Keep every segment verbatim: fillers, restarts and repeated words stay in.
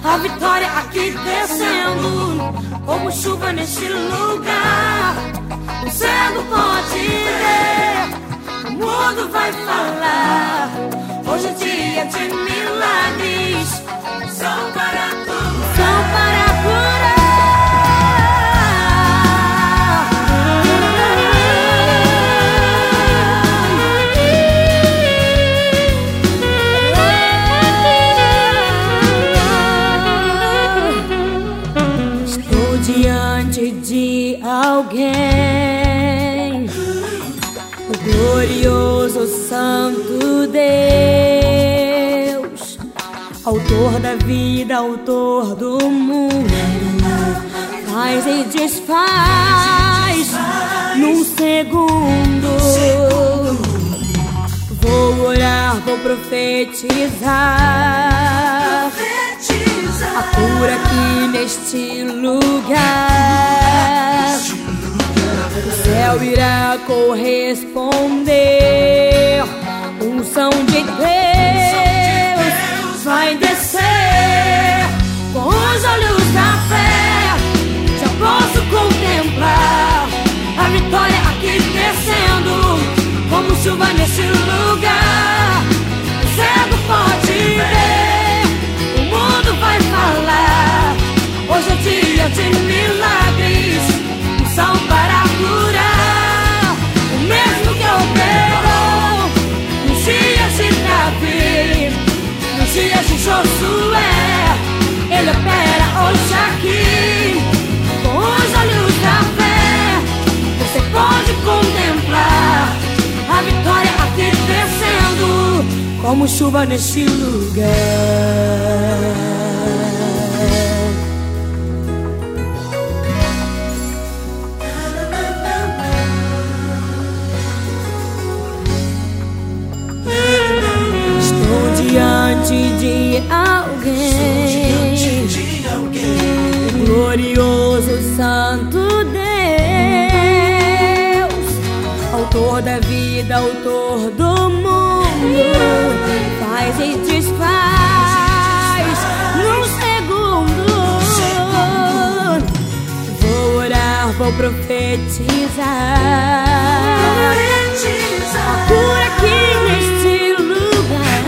A vitória aqui descendo como chuva neste lugar. O cego pode ver, o mundo vai falar. Hoje é dia de milagres, são para curar, são para curar. Diante de alguém, o glorioso Santo Deus, autor da vida, autor do mundo, faz e desfaz num segundo. Vou orar, vou profetizar a cura aqui neste lugar. O céu irá corresponder. Unção de Deus vai descer. Com os olhos da fé já posso contemplar a vitória aqui descendo como chuva neste lugar. O cego pode ver, o mundo vai falar. Hoje é dia de milagres, unção para curar. O mesmo que operou nos dias de Davi, nos dias de Josué, ele opera hoje aqui. Com os olhos da fé você pode contemplar a vitória aqui descendo como chuva neste lugar. Diante de alguém, glorioso Santo Deus, autor da vida, autor do mundo, faz e desfaz num segundo. Vou orar, vou profetizar a cura aqui neste lugar.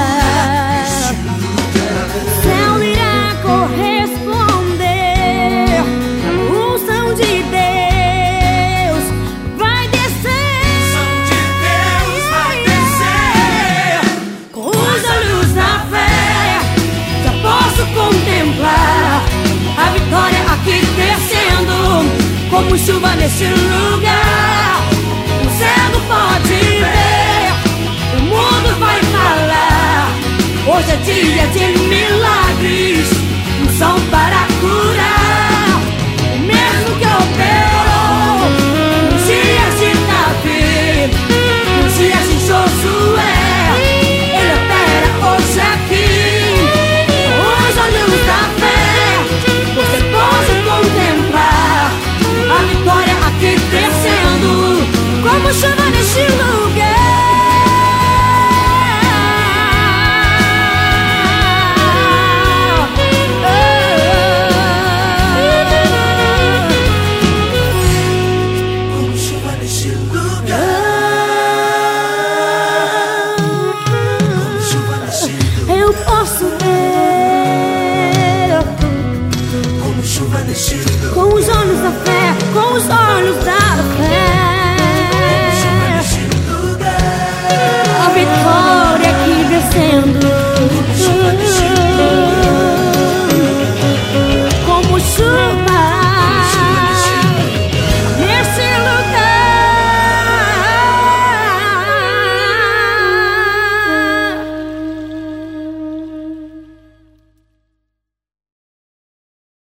O céu irá corresponder. A unção de Deus vai descer. Unção de Deus vai descer. Com os olhos da fé já posso contemplar a vitória aqui descendo como chuva neste lugar. O cego pode ver, o mundo vai falar. Hoje é dia de milagres, unção para curar. O mesmo que operou nos dias de Davi, nos dias de Josué, ele opera hoje aqui. Com os olhos da fé você pode contemplar a vitória aqui descendo como chuva neste lugar. Eu posso ver com os olhos da fé, com os olhos da